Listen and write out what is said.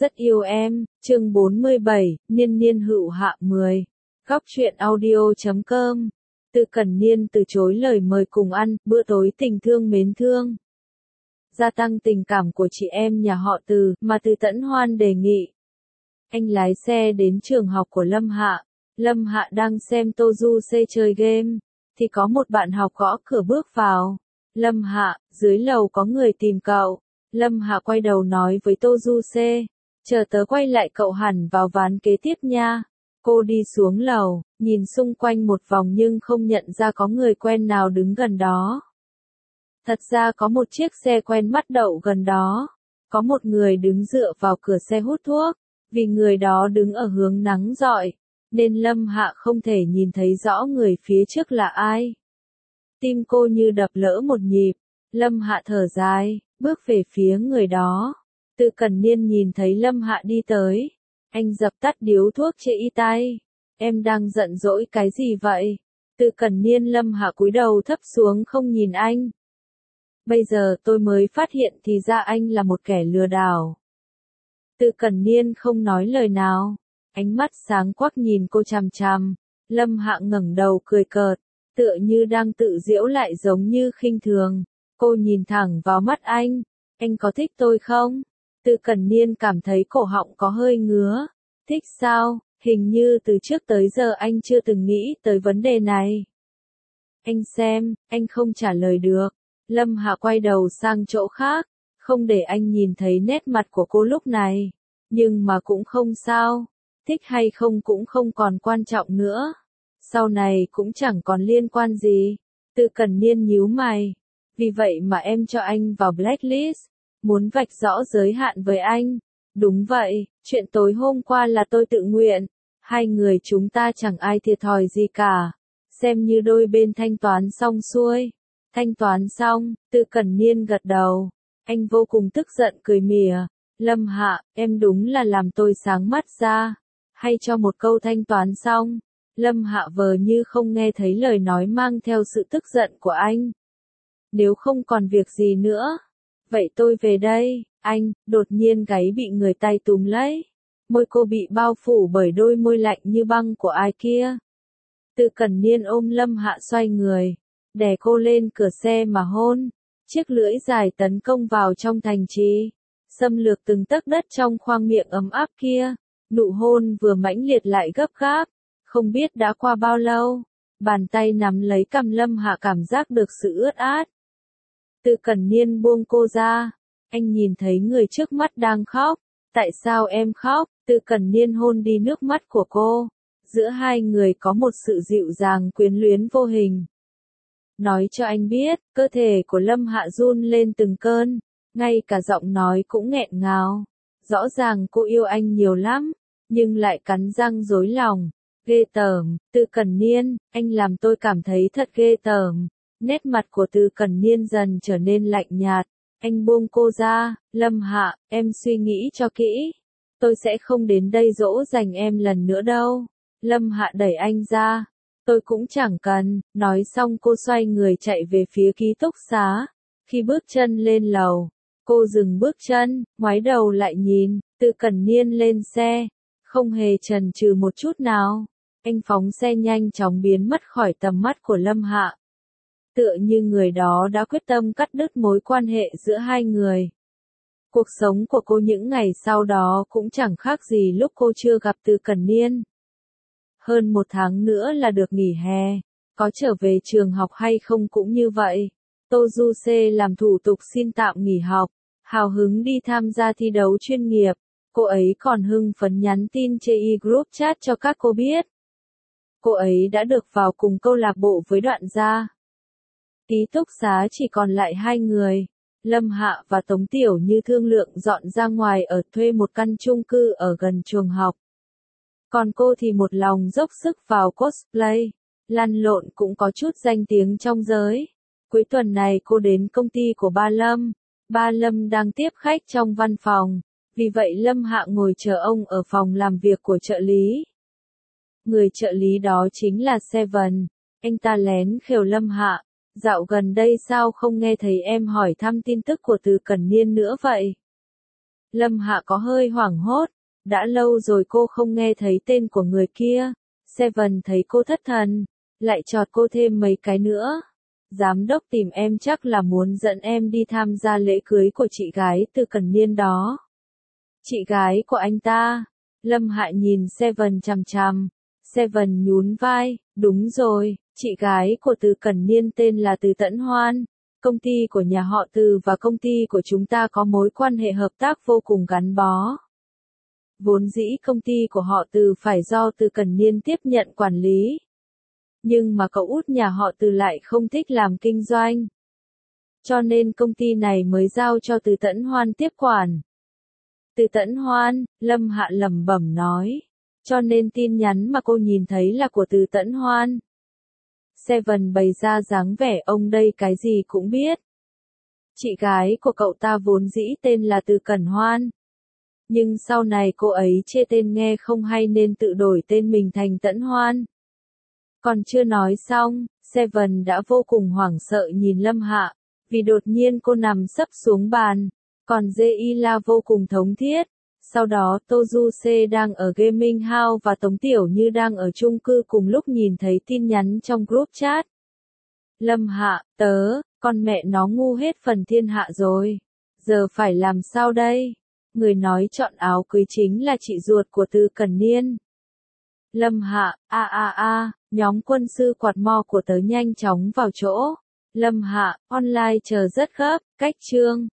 Rất yêu em, chương 47, niên niên hữu hạ 10. Góc truyện audio.com. Từ Cẩn Niên từ chối lời mời cùng ăn bữa tối tình thương mến thương. Gia tăng tình cảm của chị em nhà họ Từ mà Từ Tẫn Hoan đề nghị. Anh lái xe đến trường học của Lâm Hạ. Lâm Hạ đang xem Tô Du C chơi game, thì có một bạn học gõ cửa bước vào. Lâm Hạ, dưới lầu có người tìm cậu. Lâm Hạ quay đầu nói với Tô Du C, chờ tớ quay lại cậu hẳn vào ván kế tiếp nha. Cô đi xuống lầu, nhìn xung quanh một vòng nhưng không nhận ra có người quen nào đứng gần đó. Thật ra có một chiếc xe quen mắt đậu gần đó. Có một người đứng dựa vào cửa xe hút thuốc. Vì người đó đứng ở hướng nắng rọi, nên Lâm Hạ không thể nhìn thấy rõ người phía trước là ai. Tim cô như đập lỡ một nhịp. Lâm Hạ thở dài, bước về phía người đó. Từ Cẩn Niên nhìn thấy Lâm Hạ đi tới. Anh dập tắt điếu thuốc chê y tay. Em đang giận dỗi cái gì vậy? Từ Cẩn Niên. Lâm Hạ cúi đầu thấp xuống không nhìn anh. Bây giờ tôi mới phát hiện thì ra anh là một kẻ lừa đảo. Từ Cẩn Niên không nói lời nào. Ánh mắt sáng quắc nhìn cô chằm chằm. Lâm Hạ ngẩng đầu cười cợt, tựa như đang tự giễu lại giống như khinh thường. Cô nhìn thẳng vào mắt anh. Anh có thích tôi không? Từ Cẩn Niên cảm thấy cổ họng có hơi ngứa. Thích sao? Hình như từ trước tới giờ anh chưa từng nghĩ tới vấn đề này. Anh xem, anh không trả lời được. Lâm Hạ quay đầu sang chỗ khác, không để anh nhìn thấy nét mặt của cô lúc này. Nhưng mà cũng không sao. Thích hay không cũng không còn quan trọng nữa. Sau này cũng chẳng còn liên quan gì. Từ Cẩn Niên nhíu mày. Vì vậy mà em cho anh vào blacklist. Muốn vạch rõ giới hạn với anh. Đúng vậy, chuyện tối hôm qua là tôi tự nguyện. Hai người chúng ta chẳng ai thiệt thòi gì cả. Xem như đôi bên thanh toán xong xuôi. Thanh toán xong, Từ Cẩn Niên gật đầu. Anh vô cùng tức giận cười mỉa. Lâm Hạ, em đúng là làm tôi sáng mắt ra. Hay cho một câu thanh toán xong. Lâm Hạ vờ như không nghe thấy lời nói mang theo sự tức giận của anh. Nếu không còn việc gì nữa, vậy tôi về đây. Anh, đột nhiên gáy bị người tay túm lấy. Môi cô bị bao phủ bởi đôi môi lạnh như băng của ai kia. Từ Cẩn Niên ôm Lâm Hạ xoay người, đè cô lên cửa xe mà hôn. Chiếc lưỡi dài tấn công vào trong thành trì, xâm lược từng tấc đất trong khoang miệng ấm áp kia. Nụ hôn vừa mãnh liệt lại gấp gáp. Không biết đã qua bao lâu, bàn tay nắm lấy cằm Lâm Hạ cảm giác được sự ướt át. Từ Cẩn Niên buông cô ra. Anh nhìn thấy người trước mắt đang khóc. Tại sao em khóc? Từ Cẩn Niên hôn đi nước mắt của cô. Giữa hai người có một sự dịu dàng quyến luyến vô hình. Nói cho anh biết, cơ thể của Lâm Hạ run lên từng cơn. Ngay cả giọng nói cũng nghẹn ngào. Rõ ràng cô yêu anh nhiều lắm, nhưng lại cắn răng dối lòng. Ghê tởm. Từ Cẩn Niên, anh làm tôi cảm thấy thật ghê tởm. Nét mặt của Từ Cẩn Niên dần trở nên lạnh nhạt. Anh buông cô ra. Lâm Hạ, em suy nghĩ cho kỹ. Tôi sẽ không đến đây dỗ dành em lần nữa đâu. Lâm Hạ đẩy anh ra. Tôi cũng chẳng cần. Nói xong cô xoay người chạy về phía ký túc xá. Khi bước chân lên lầu, cô dừng bước chân, ngoái đầu lại nhìn. Từ Cẩn Niên lên xe, không hề chần chừ một chút nào. Anh phóng xe nhanh chóng biến mất khỏi tầm mắt của Lâm Hạ. Tựa như người đó đã quyết tâm cắt đứt mối quan hệ giữa hai người. Cuộc sống của cô những ngày sau đó cũng chẳng khác gì lúc cô chưa gặp Từ Cẩn Niên. Hơn một tháng nữa là được nghỉ hè. Có trở về trường học hay không cũng như vậy. Tô Du C làm thủ tục xin tạm nghỉ học. Hào hứng đi tham gia thi đấu chuyên nghiệp. Cô ấy còn hưng phấn nhắn tin trên e-group chat cho các cô biết. Cô ấy đã được vào cùng câu lạc bộ với Đoạn Gia. Ký túc xá chỉ còn lại hai người. Lâm Hạ và Tống Tiểu Như thương lượng dọn ra ngoài ở thuê một căn chung cư ở gần trường học. Còn cô thì một lòng dốc sức vào cosplay. Lăn lộn cũng có chút danh tiếng trong giới. Cuối tuần này cô đến công ty của ba Lâm. Ba Lâm đang tiếp khách trong văn phòng. Vì vậy Lâm Hạ ngồi chờ ông ở phòng làm việc của trợ lý. Người trợ lý đó chính là Seven. Anh ta lén khều Lâm Hạ. Dạo gần đây sao không nghe thấy em hỏi thăm tin tức của Từ Cẩn Niên nữa vậy? Lâm Hạ có hơi hoảng hốt, đã lâu rồi cô không nghe thấy tên của người kia. Seven thấy cô thất thần, lại chọt cô thêm mấy cái nữa. Giám đốc tìm em chắc là muốn dẫn em đi tham gia lễ cưới của chị gái Từ Cẩn Niên đó. Chị gái của anh ta. Lâm Hạ nhìn Seven chằm chằm. Seven nhún vai, đúng rồi, chị gái của Từ Cẩn Niên tên là Từ Tẫn Hoan. Công ty của nhà họ Từ và công ty của chúng ta có mối quan hệ hợp tác vô cùng gắn bó. Vốn dĩ công ty của họ Từ phải do Từ Cẩn Niên tiếp nhận quản lý. Nhưng mà cậu út nhà họ Từ lại không thích làm kinh doanh. Cho nên công ty này mới giao cho Từ Tẫn Hoan tiếp quản. Từ Tẫn Hoan, Lâm Hạ lẩm bẩm nói. Cho nên tin nhắn mà cô nhìn thấy là của Từ Tẫn Hoan. Seven bày ra dáng vẻ ông đây cái gì cũng biết. Chị gái của cậu ta vốn dĩ tên là Từ Cẩn Hoan. Nhưng sau này cô ấy chê tên nghe không hay nên tự đổi tên mình thành Tẫn Hoan. Còn chưa nói xong, Seven đã vô cùng hoảng sợ nhìn Lâm Hạ, vì đột nhiên cô nằm sấp xuống bàn. Còn Zeila vô cùng thống thiết. Sau đó Tojuse đang ở gaming house và Tống Tiểu Như đang ở chung cư cùng lúc nhìn thấy tin nhắn trong group chat. Lâm Hạ, con mẹ nó ngu hết phần thiên hạ rồi. Giờ phải làm sao đây? Người nói chọn áo cưới chính là chị ruột của Từ Cẩn Niên. Lâm Hạ, nhóm quân sư quạt mo của tớ nhanh chóng vào chỗ. Lâm Hạ, online chờ rất gấp, cách chương.